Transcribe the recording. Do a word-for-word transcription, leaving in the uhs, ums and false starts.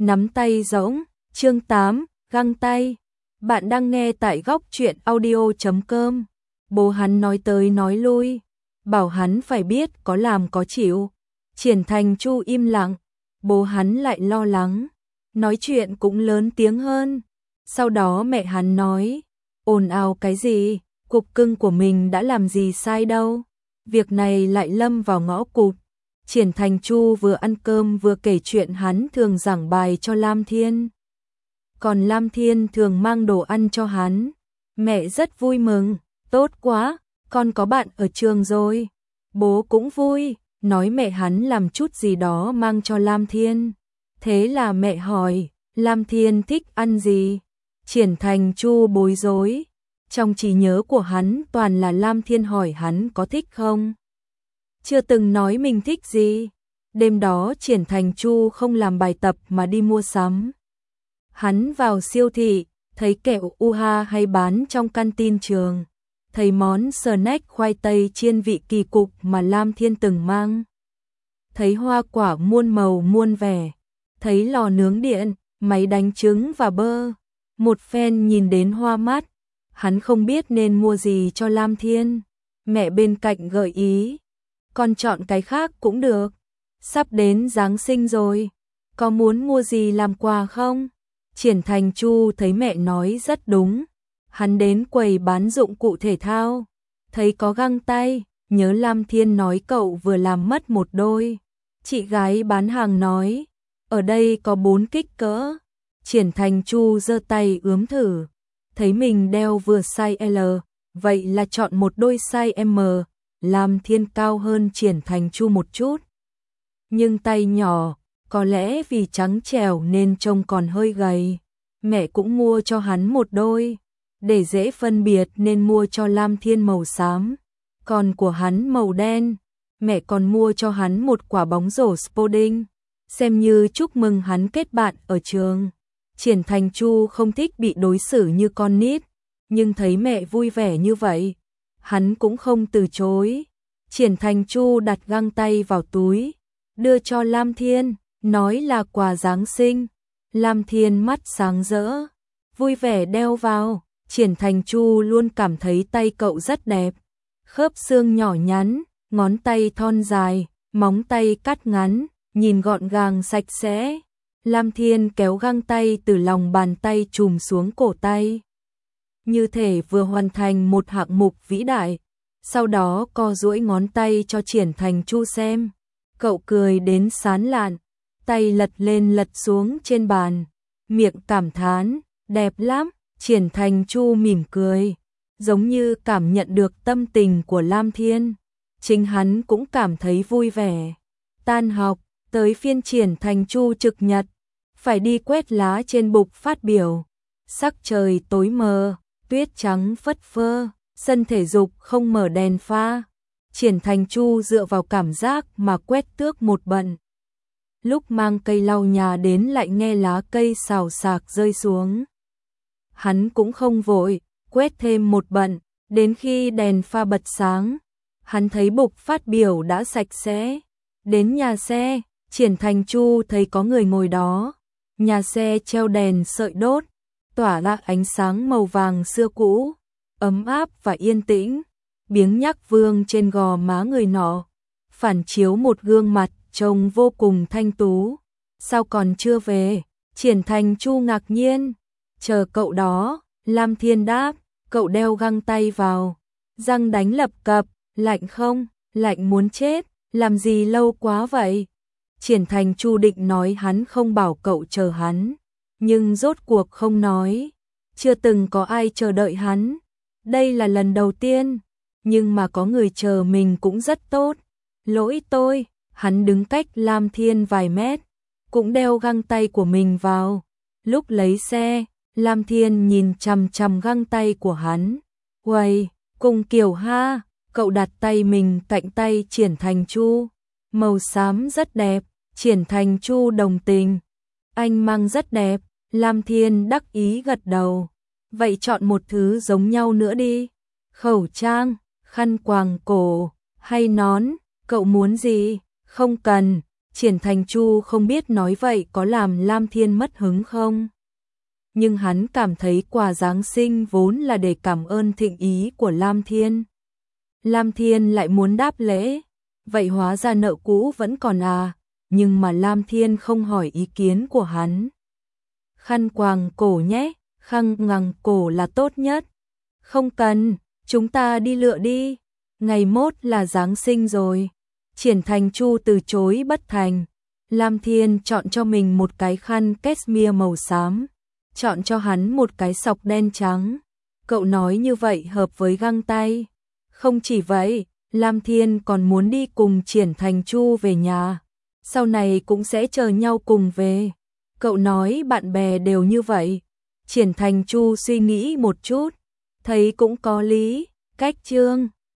nắm tay rỗng, chương tám, găng tay. Bạn đang nghe tại góc truyện audio chấm com. Bố hắn nói tới nói lui, bảo hắn phải biết có làm có chịu. Triển Thành Chu im lặng, bố hắn lại lo lắng, nói chuyện cũng lớn tiếng hơn. Sau đó mẹ hắn nói, ồn ào cái gì, cục cưng của mình đã làm gì sai đâu. Việc này lại lâm vào ngõ cụt. Triển Thành Chu vừa ăn cơm vừa kể chuyện hắn thường giảng bài cho Lam Thiên. Còn Lam Thiên thường mang đồ ăn cho hắn. Mẹ rất vui mừng, tốt quá, con có bạn ở trường rồi. Bố cũng vui, nói mẹ hắn làm chút gì đó mang cho Lam Thiên. Thế là mẹ hỏi, Lam Thiên thích ăn gì? Triển Thành Chu bối rối. Trong trí nhớ của hắn toàn là Lam Thiên hỏi hắn có thích không. Chưa từng nói mình thích gì. Đêm đó Triển Thành Chu không làm bài tập mà đi mua sắm. Hắn vào siêu thị, thấy kẹo u ha hay bán trong canteen trường. Thấy món snack khoai tây chiên vị kỳ cục mà Lam Thiên từng mang. Thấy hoa quả muôn màu muôn vẻ. Thấy lò nướng điện, máy đánh trứng và bơ. Một phen nhìn đến hoa mắt. Hắn không biết nên mua gì cho Lam Thiên. Mẹ bên cạnh gợi ý, con chọn cái khác cũng được. Sắp đến Giáng sinh rồi, có muốn mua gì làm quà không? Triển Thành Chu thấy mẹ nói rất đúng. Hắn đến quầy bán dụng cụ thể thao, thấy có găng tay, nhớ Lam Thiên nói cậu vừa làm mất một đôi. Chị gái bán hàng nói, ở đây có bốn kích cỡ. Triển Thành Chu giơ tay ướm thử, thấy mình đeo vừa size L, vậy là chọn một đôi size M. Lam Thiên cao hơn Triển Thành Chu một chút, nhưng tay nhỏ, có lẽ vì trắng trẻo nên trông còn hơi gầy. Mẹ cũng mua cho hắn một đôi, để dễ phân biệt nên mua cho Lam Thiên màu xám, còn của hắn màu đen. Mẹ còn mua cho hắn một quả bóng rổ Sporting, xem như chúc mừng hắn kết bạn ở trường. Triển Thành Chu không thích bị đối xử như con nít, nhưng thấy mẹ vui vẻ như vậy, hắn cũng không từ chối. Triển Thành Chu đặt găng tay vào túi, đưa cho Lam Thiên, nói là quà Giáng sinh. Lam Thiên mắt sáng rỡ, vui vẻ đeo vào. Triển Thành Chu luôn cảm thấy tay cậu rất đẹp. Khớp xương nhỏ nhắn, ngón tay thon dài, móng tay cắt ngắn, nhìn gọn gàng sạch sẽ. Lam Thiên kéo găng tay từ lòng bàn tay chùm xuống cổ tay, như thể vừa hoàn thành một hạng mục vĩ đại. Sau đó co duỗi ngón tay cho Triển Thành Chu xem. Cậu cười đến sán lạn, tay lật lên lật xuống trên bàn, miệng cảm thán, đẹp lắm. Triển Thành Chu mỉm cười, giống như cảm nhận được tâm tình của Lam Thiên. Chính hắn cũng cảm thấy vui vẻ. Tan học, tới phiên Triển Thành Chu trực nhật, phải đi quét lá trên bục phát biểu. Sắc trời tối mờ, tuyết trắng phất phơ, sân thể dục không mở đèn pha. Triển Thành Chu dựa vào cảm giác mà quét tước một bận. Lúc mang cây lau nhà đến lại nghe lá cây xào xạc rơi xuống. Hắn cũng không vội, quét thêm một bận, đến khi đèn pha bật sáng, hắn thấy bục phát biểu đã sạch sẽ. Đến nhà xe, Triển Thành Chu thấy có người ngồi đó. Nhà xe treo đèn sợi đốt, tỏa ra ánh sáng màu vàng xưa cũ, ấm áp và yên tĩnh. Biếng nhắc vương trên gò má người nọ, phản chiếu một gương mặt trông vô cùng thanh tú. Sao còn chưa về? Triển Thành Chu ngạc nhiên. Chờ cậu đó, Lam Thiên đáp, cậu đeo găng tay vào. Răng đánh lập cập, lạnh không? Lạnh muốn chết, làm gì lâu quá vậy? Triển Thành Chu định nói hắn không bảo cậu chờ hắn, nhưng rốt cuộc không nói. Chưa từng có ai chờ đợi hắn. Đây là lần đầu tiên, nhưng mà có người chờ mình cũng rất tốt. Lỗi tôi, hắn đứng cách Lam Thiên vài mét, cũng đeo găng tay của mình vào. Lúc lấy xe, Lam Thiên nhìn chằm chằm găng tay của hắn. Uầy, cùng kiểu ha, cậu đặt tay mình cạnh tay Triển Thành Chu. Màu xám rất đẹp. Triển Thành Chu đồng tình. Anh mang rất đẹp. Lam Thiên đắc ý gật đầu. Vậy chọn một thứ giống nhau nữa đi. Khẩu trang, khăn quàng cổ, hay nón, cậu muốn gì? Không cần. Triển Thành Chu không biết nói vậy có làm Lam Thiên mất hứng không? Nhưng hắn cảm thấy quà Giáng sinh vốn là để cảm ơn thịnh ý của Lam Thiên. Lam Thiên lại muốn đáp lễ, vậy hóa ra nợ cũ vẫn còn à, nhưng mà Lam Thiên không hỏi ý kiến của hắn. Khăn quàng cổ nhé, khăn ngằng cổ là tốt nhất. Không cần, chúng ta đi lựa đi, ngày mốt là Giáng sinh rồi. Triển Thành Chu từ chối bất thành. Lam Thiên chọn cho mình một cái khăn cashmere màu xám, chọn cho hắn một cái sọc đen trắng. Cậu nói như vậy hợp với găng tay. Không chỉ vậy, Lam Thiên còn muốn đi cùng Triển Thành Chu về nhà, sau này cũng sẽ chờ nhau cùng về. Cậu nói bạn bè đều như vậy. Triển Thành Chu suy nghĩ một chút, thấy cũng có lý. Cách Trương